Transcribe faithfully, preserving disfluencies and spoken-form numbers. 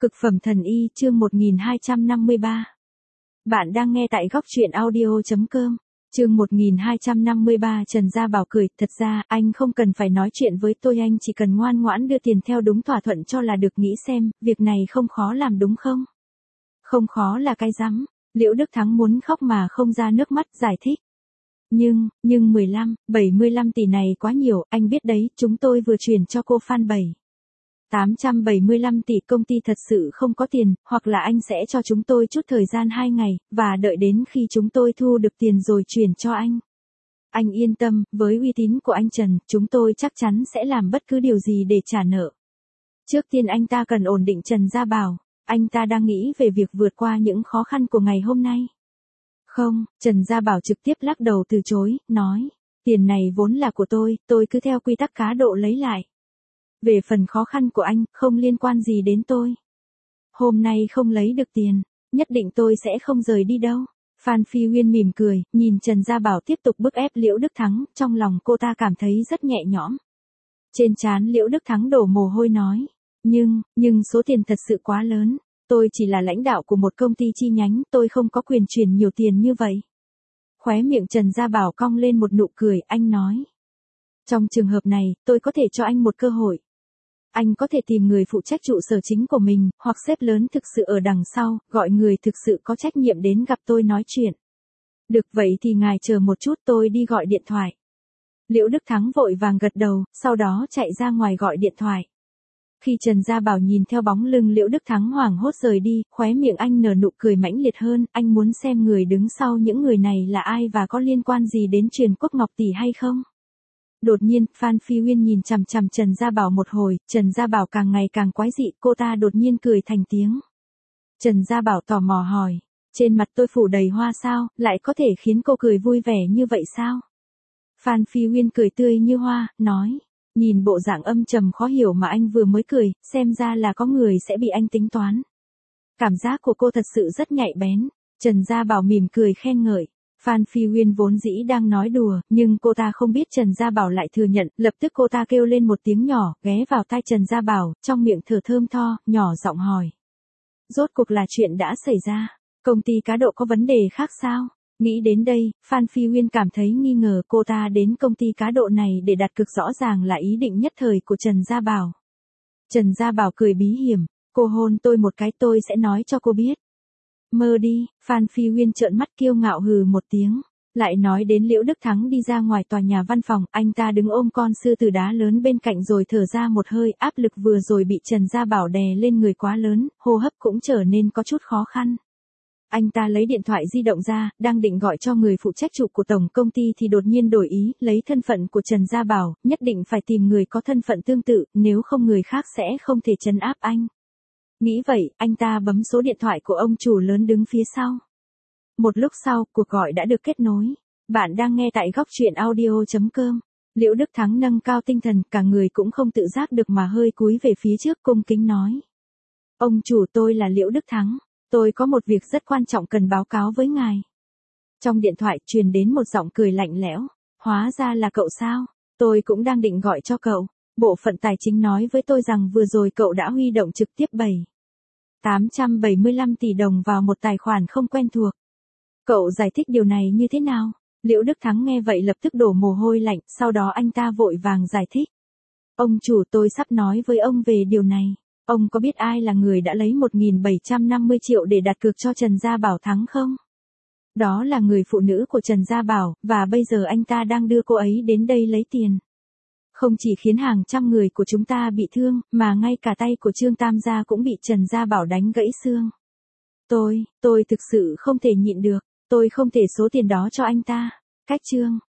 Cực phẩm thần y chương một nghìn hai trăm năm mươi ba. Bạn đang nghe tại góc truyện audio chấm com. Chương một nghìn hai trăm năm mươi ba. Trần Gia Bảo cười, thật ra anh không cần phải nói chuyện với tôi, anh chỉ cần ngoan ngoãn đưa tiền theo đúng thỏa thuận cho là được. Nghĩ xem, việc này không khó làm đúng không? Không khó là cái rắm. Liễu Đức Thắng muốn khóc mà không ra nước mắt, giải thích. Nhưng, nhưng mười lăm, bảy mươi lăm tỷ này quá nhiều, anh biết đấy, chúng tôi vừa chuyển cho cô Phan bảy tám trăm bảy mươi lăm tỷ, công ty thật sự không có tiền, hoặc là anh sẽ cho chúng tôi chút thời gian hai ngày, và đợi đến khi chúng tôi thu được tiền rồi chuyển cho anh. Anh yên tâm, với uy tín của anh Trần, chúng tôi chắc chắn sẽ làm bất cứ điều gì để trả nợ. Trước tiên anh ta cần ổn định. Trần Gia Bảo, anh ta đang nghĩ về việc vượt qua những khó khăn của ngày hôm nay. Không, Trần Gia Bảo trực tiếp lắc đầu từ chối, nói, tiền này vốn là của tôi, tôi cứ theo quy tắc cá độ lấy lại. Về phần khó khăn của anh, không liên quan gì đến tôi. Hôm nay không lấy được tiền, nhất định tôi sẽ không rời đi đâu. Phan Phi Uyên mỉm cười, nhìn Trần Gia Bảo tiếp tục bức ép Liễu Đức Thắng, trong lòng cô ta cảm thấy rất nhẹ nhõm. Trên trán Liễu Đức Thắng đổ mồ hôi nói, nhưng, nhưng số tiền thật sự quá lớn, tôi chỉ là lãnh đạo của một công ty chi nhánh, tôi không có quyền chuyển nhiều tiền như vậy. Khóe miệng Trần Gia Bảo cong lên một nụ cười, anh nói. Trong trường hợp này, tôi có thể cho anh một cơ hội. Anh có thể tìm người phụ trách trụ sở chính của mình, hoặc sếp lớn thực sự ở đằng sau, gọi người thực sự có trách nhiệm đến gặp tôi nói chuyện. Được, vậy thì ngài chờ một chút, tôi đi gọi điện thoại. Liễu Đức Thắng vội vàng gật đầu, sau đó chạy ra ngoài gọi điện thoại. Khi Trần Gia Bảo nhìn theo bóng lưng Liễu Đức Thắng hoảng hốt rời đi, khóe miệng anh nở nụ cười mãnh liệt hơn, anh muốn xem người đứng sau những người này là ai và có liên quan gì đến Truyền Quốc Ngọc Tỷ hay không. Đột nhiên, Phan Phi Uyên nhìn chằm chằm Trần Gia Bảo một hồi, Trần Gia Bảo càng ngày càng quái dị, cô ta đột nhiên cười thành tiếng. Trần Gia Bảo tò mò hỏi, trên mặt tôi phủ đầy hoa sao, lại có thể khiến cô cười vui vẻ như vậy sao? Phan Phi Uyên cười tươi như hoa, nói, nhìn bộ dạng âm trầm khó hiểu mà anh vừa mới cười, xem ra là có người sẽ bị anh tính toán. Cảm giác của cô thật sự rất nhạy bén. Trần Gia Bảo mỉm cười khen ngợi. Phan Phi Uyên vốn dĩ đang nói đùa, nhưng cô ta không biết Trần Gia Bảo lại thừa nhận, lập tức cô ta kêu lên một tiếng nhỏ, ghé vào tai Trần Gia Bảo, trong miệng thở thơm tho, nhỏ giọng hỏi. Rốt cuộc là chuyện đã xảy ra, công ty cá độ có vấn đề khác sao? Nghĩ đến đây, Phan Phi Uyên cảm thấy nghi ngờ, cô ta đến công ty cá độ này để đặt cược, rõ ràng là ý định nhất thời của Trần Gia Bảo. Trần Gia Bảo cười bí hiểm, cô hôn tôi một cái tôi sẽ nói cho cô biết. Mơ đi. Phan Phi Uyên trợn mắt kiêu ngạo hừ một tiếng. Lại nói đến Liễu Đức Thắng đi ra ngoài tòa nhà văn phòng, anh ta đứng ôm con sư tử đá lớn bên cạnh rồi thở ra một hơi, áp lực vừa rồi bị Trần Gia Bảo đè lên người quá lớn, hô hấp cũng trở nên có chút khó khăn. Anh ta lấy điện thoại di động ra, đang định gọi cho người phụ trách trụ của tổng công ty thì đột nhiên đổi ý, lấy thân phận của Trần Gia Bảo, nhất định phải tìm người có thân phận tương tự, nếu không người khác sẽ không thể trấn áp anh. Nghĩ vậy, anh ta bấm số điện thoại của ông chủ lớn đứng phía sau. Một lúc sau, cuộc gọi đã được kết nối. Bạn đang nghe tại góc truyện audio chấm com. Liễu Đức Thắng nâng cao tinh thần, cả người cũng không tự giác được mà hơi cúi về phía trước, cung kính nói. Ông chủ, tôi là Liễu Đức Thắng. Tôi có một việc rất quan trọng cần báo cáo với ngài. Trong điện thoại truyền đến một giọng cười lạnh lẽo. Hóa ra là cậu sao? Tôi cũng đang định gọi cho cậu. Bộ phận tài chính nói với tôi rằng vừa rồi cậu đã huy động trực tiếp bảy tám trăm bảy mươi lăm tỷ đồng vào một tài khoản không quen thuộc. Cậu giải thích điều này như thế nào? Liễu Đức Thắng nghe vậy lập tức đổ mồ hôi lạnh, sau đó anh ta vội vàng giải thích. Ông chủ, tôi sắp nói với ông về điều này. Ông có biết ai là người đã lấy một nghìn bảy trăm năm mươi triệu để đặt cược cho Trần Gia Bảo thắng không? Đó là người phụ nữ của Trần Gia Bảo, và bây giờ anh ta đang đưa cô ấy đến đây lấy tiền. Không chỉ khiến hàng trăm người của chúng ta bị thương, mà ngay cả tay của Trương Tam Gia cũng bị Trần Gia Bảo đánh gãy xương. Tôi, tôi thực sự không thể nhịn được, tôi không thể số tiền đó cho anh ta. Cách Trương,